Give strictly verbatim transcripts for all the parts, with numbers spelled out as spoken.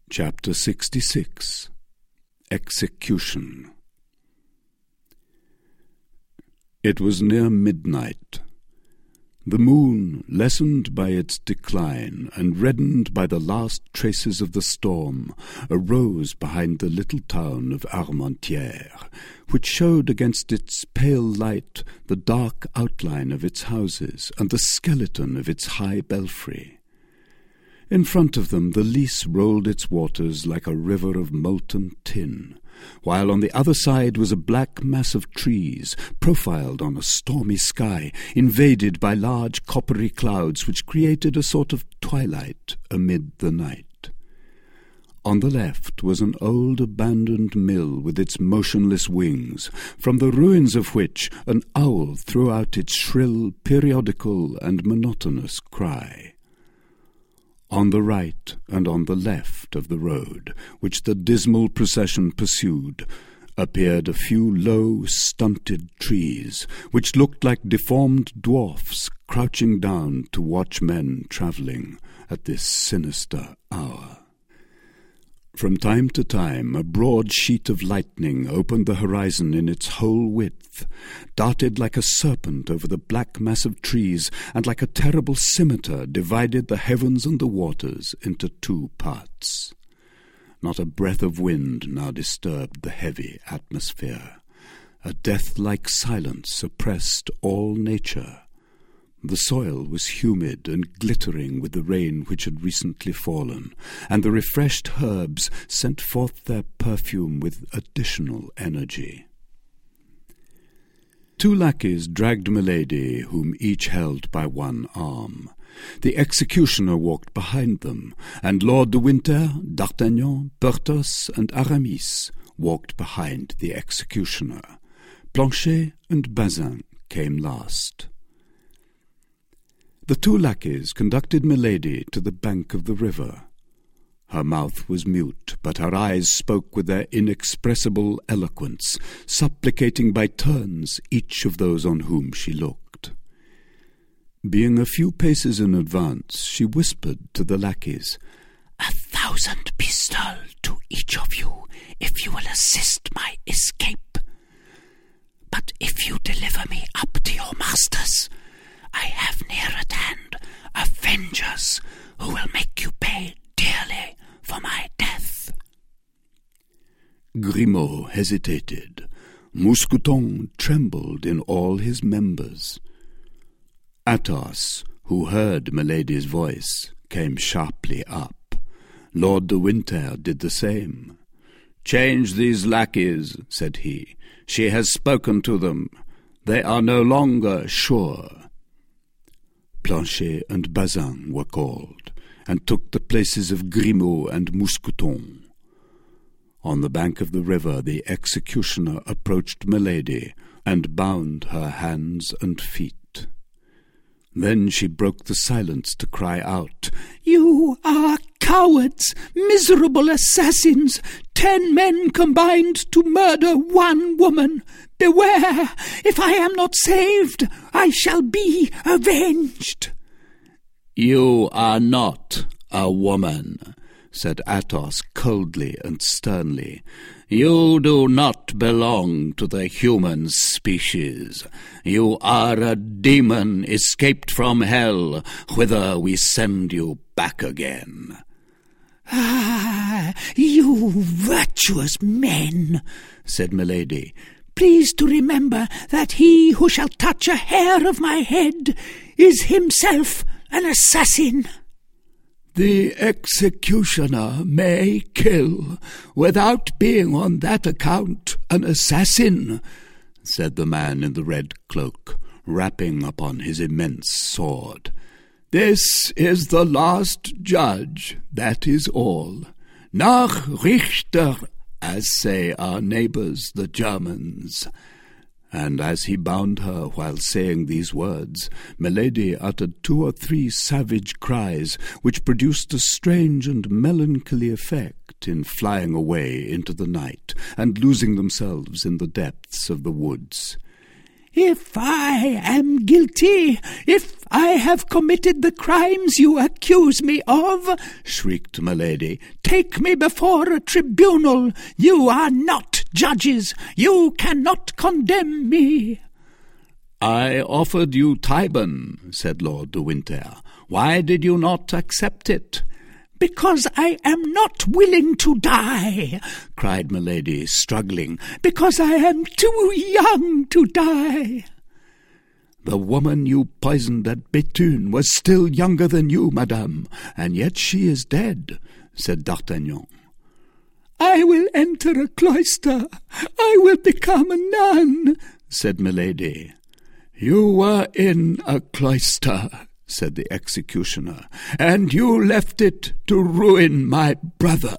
Chapter sixty-six. Execution. It was near midnight. The moon, lessened by its decline and reddened by the last traces of the storm, arose behind the little town of Armentières, which showed against its pale light the dark outline of its houses and the skeleton of its high belfry. In front of them the Lys rolled its waters like a river of molten tin, while on the other side was a black mass of trees, profiled on a stormy sky, invaded by large coppery clouds which created a sort of twilight amid the night. On the left was an old abandoned mill with its motionless wings, from the ruins of which an owl threw out its shrill, periodical, and monotonous cry. On the right and on the left of the road, which the dismal procession pursued, appeared a few low, stunted trees, which looked like deformed dwarfs crouching down to watch men travelling at this sinister hour. From time to time a broad sheet of lightning opened the horizon in its whole width, darted like a serpent over the black mass of trees, and like a terrible scimitar divided the heavens and the waters into two parts. Not a breath of wind now disturbed the heavy atmosphere. A death-like silence oppressed all nature. The soil was humid and glittering with the rain which had recently fallen, and the refreshed herbs sent forth their perfume with additional energy. Two lackeys dragged Milady, whom each held by one arm. The executioner walked behind them, and Lord de Winter, D'Artagnan, Porthos, and Aramis walked behind the executioner. Planchet and Bazin came last. The two lackeys conducted Milady to the bank of the river. Her mouth was mute, but her eyes spoke with their inexpressible eloquence, supplicating by turns each of those on whom she looked. Being a few paces in advance, she whispered to the lackeys, "A thousand pistoles to each of you, if you will assist my escape. But if you deliver me up to your masters, I have near at hand avengers who will make you pay dearly for my death." Grimaud hesitated. Mousqueton trembled in all his members. Athos, who heard Milady's voice, came sharply up. Lord de Winter did the same. "Change these lackeys," said he. "She has spoken to them. They are no longer sure." Planchet and Bazin were called, and took the places of Grimaud and Mousqueton. On the bank of the river the executioner approached Milady, and bound her hands and feet. Then she broke the silence to cry out, "You are cowards, miserable assassins! Ten men combined to murder one woman! Beware! If I am not saved, I shall be avenged!" "You are not a woman," said Athos coldly and sternly. "You do not belong to the human species. You are a demon escaped from hell, whither we send you back again." "Ah, you virtuous men," said Milady, "please to remember that he who shall touch a hair of my head is himself an assassin." "The executioner may kill without being on that account an assassin," said the man in the red cloak, rapping upon his immense sword. "This is the last judge, that is all. Nach Richter, as say our neighbours the Germans." And as he bound her while saying these words, Milady uttered two or three savage cries, which produced a strange and melancholy effect in flying away into the night and losing themselves in the depths of the woods. If I am guilty, if I have committed the crimes you accuse me of, shrieked Milady, take me before a tribunal. You are not judges. You cannot condemn me. I offered you Tyburn, said Lord de Winter. Why did you not accept it? Because I am not willing to die, cried Milady, struggling. Because I am too young to die. The woman you poisoned at Béthune was still younger than you, madame, and yet she is dead, said D'Artagnan. I will enter a cloister. I will become a nun, said Milady. You were in a cloister, said the executioner, and you left it to ruin my brother.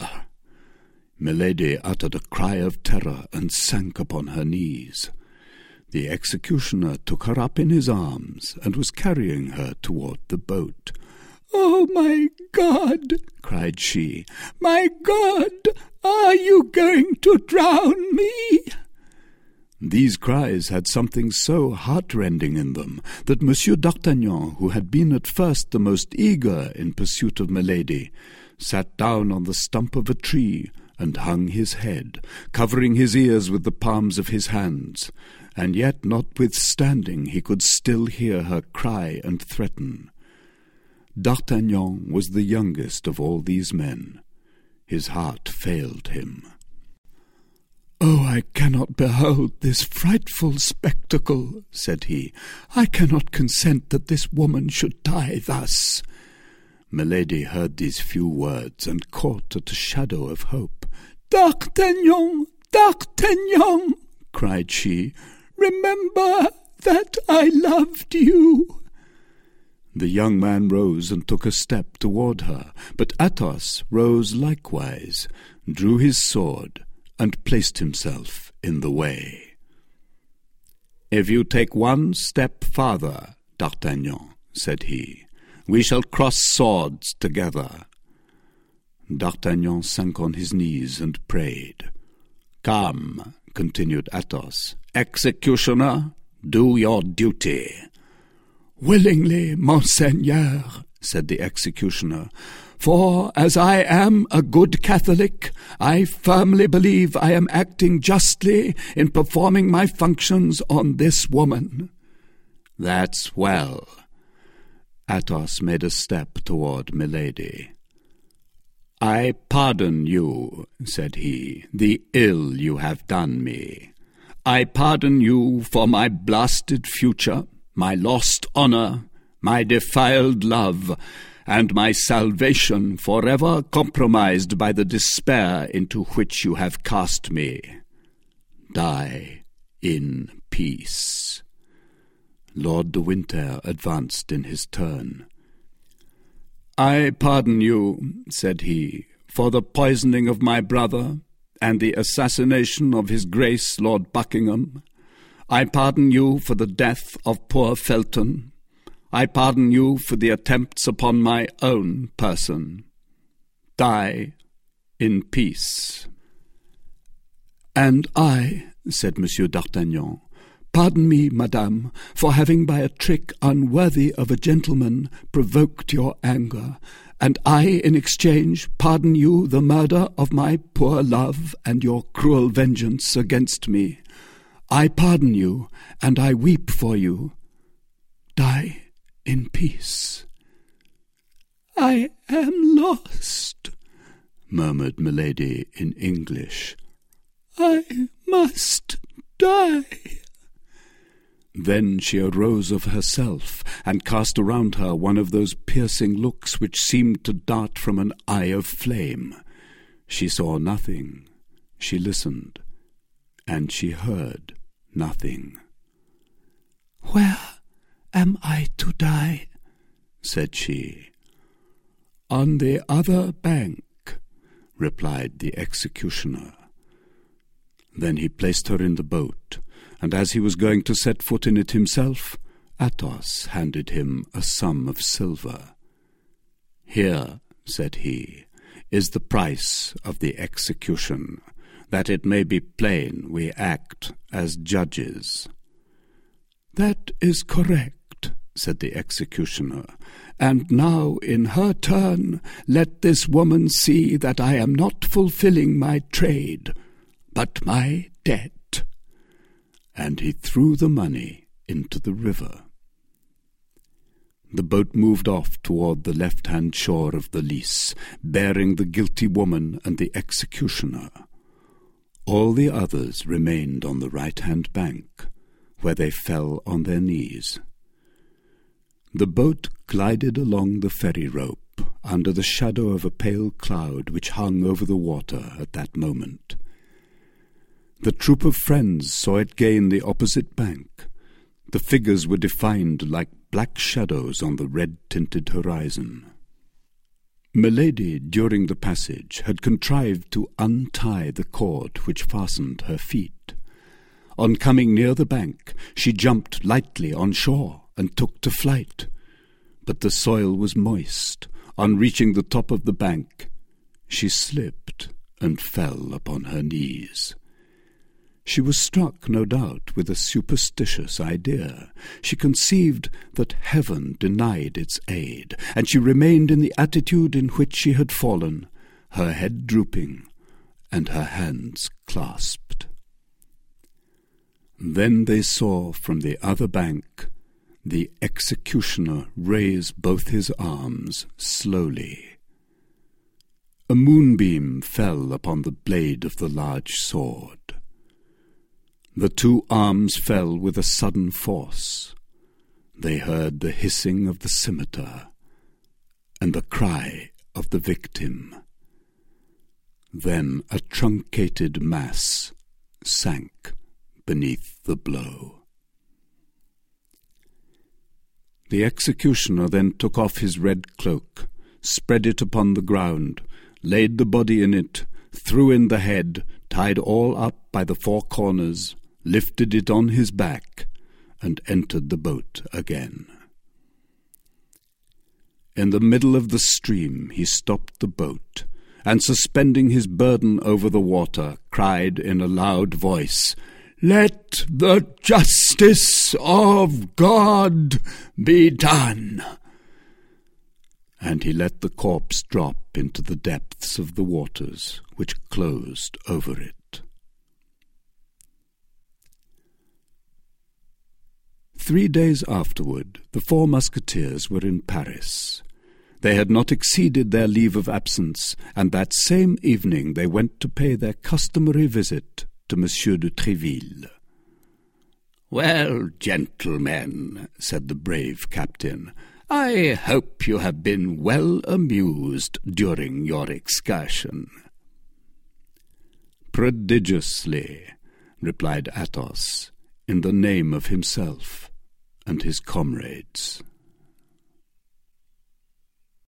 Milady uttered a cry of terror and sank upon her knees. The executioner took her up in his arms and was carrying her toward the boat. "Oh, my God!" cried she. "My God! Are you going to drown me?" These cries had something so heartrending in them that Monsieur d'Artagnan, who had been at first the most eager in pursuit of Milady, sat down on the stump of a tree and hung his head, covering his ears with the palms of his hands, and yet notwithstanding he could still hear her cry and threaten. D'Artagnan was the youngest of all these men. His heart failed him. "Oh, I cannot behold this frightful spectacle," said he. "I cannot consent that this woman should die thus." Milady heard these few words and caught at a shadow of hope. "D'Artagnan, D'Artagnan," cried she, "remember that I loved you." The young man rose and took a step toward her, but Athos rose likewise, drew his sword, and placed himself in the way. "If you take one step farther, D'Artagnan," said he, "we shall cross swords together." D'Artagnan sank on his knees and prayed. "Come," continued Athos, "executioner, do your duty." "Willingly, monseigneur," said the executioner, "for as I am a good Catholic, I firmly believe I am acting justly in performing my functions on this woman." "That's well." Athos made a step toward Milady. "I pardon you," said he, "the ill you have done me. I pardon you for my blasted future, my lost honour, my defiled love, and my salvation forever compromised by the despair into which you have cast me. Die in peace." Lord de Winter advanced in his turn. "I pardon you," said he, "for the poisoning of my brother and the assassination of his Grace Lord Buckingham. I pardon you for the death of poor Felton. I pardon you for the attempts upon my own person. Die in peace." "And I," said Monsieur d'Artagnan, "pardon me, madame, for having by a trick unworthy of a gentleman provoked your anger, and I, in exchange, pardon you the murder of my poor love and your cruel vengeance against me. I pardon you, and I weep for you. Die in peace." "I am lost," murmured Milady in English. "I must die." Then she arose of herself, and cast around her one of those piercing looks which seemed to dart from an eye of flame. She saw nothing, she listened, and she heard nothing. "Where am I to die?" said she. "On the other bank," replied the executioner. Then he placed her in the boat, and as he was going to set foot in it himself, Athos handed him a sum of silver. "Here," said he, "is the price of the execution, that it may be plain we act as judges." "That is correct," said the executioner. "And now, in her turn, let this woman see that I am not fulfilling my trade, but my debt." And he threw the money into the river. The boat moved off toward the left-hand shore of the Lys, bearing the guilty woman and the executioner. All the others remained on the right-hand bank, where they fell on their knees. The boat glided along the ferry rope under the shadow of a pale cloud which hung over the water at that moment. The troop of friends saw it gain the opposite bank. The figures were defined like black shadows on the red-tinted horizon. Milady, during the passage, had contrived to untie the cord which fastened her feet. On coming near the bank, she jumped lightly on shore and took to flight. But the soil was moist. On reaching the top of the bank, she slipped and fell upon her knees. She was struck, no doubt, with a superstitious idea. She conceived that heaven denied its aid, and she remained in the attitude in which she had fallen, her head drooping and her hands clasped. Then they saw from the other bank the executioner raise both his arms slowly. A moonbeam fell upon the blade of the large sword. The two arms fell with a sudden force. They heard the hissing of the scimitar and the cry of the victim. Then a truncated mass sank beneath the blow. The executioner then took off his red cloak, spread it upon the ground, laid the body in it, threw in the head, tied all up by the four corners, lifted it on his back, and entered the boat again. In the middle of the stream he stopped the boat, and suspending his burden over the water, cried in a loud voice, "Let the justice of God be done!" And he let the corpse drop into the depths of the waters which closed over it. Three days afterward, the four musketeers were in Paris. They had not exceeded their leave of absence, and that same evening they went to pay their customary visit to Monsieur de Tréville. "Well, gentlemen," said the brave captain, "I hope you have been well amused during your excursion." "Prodigiously," replied Athos, in the name of himself and his comrades.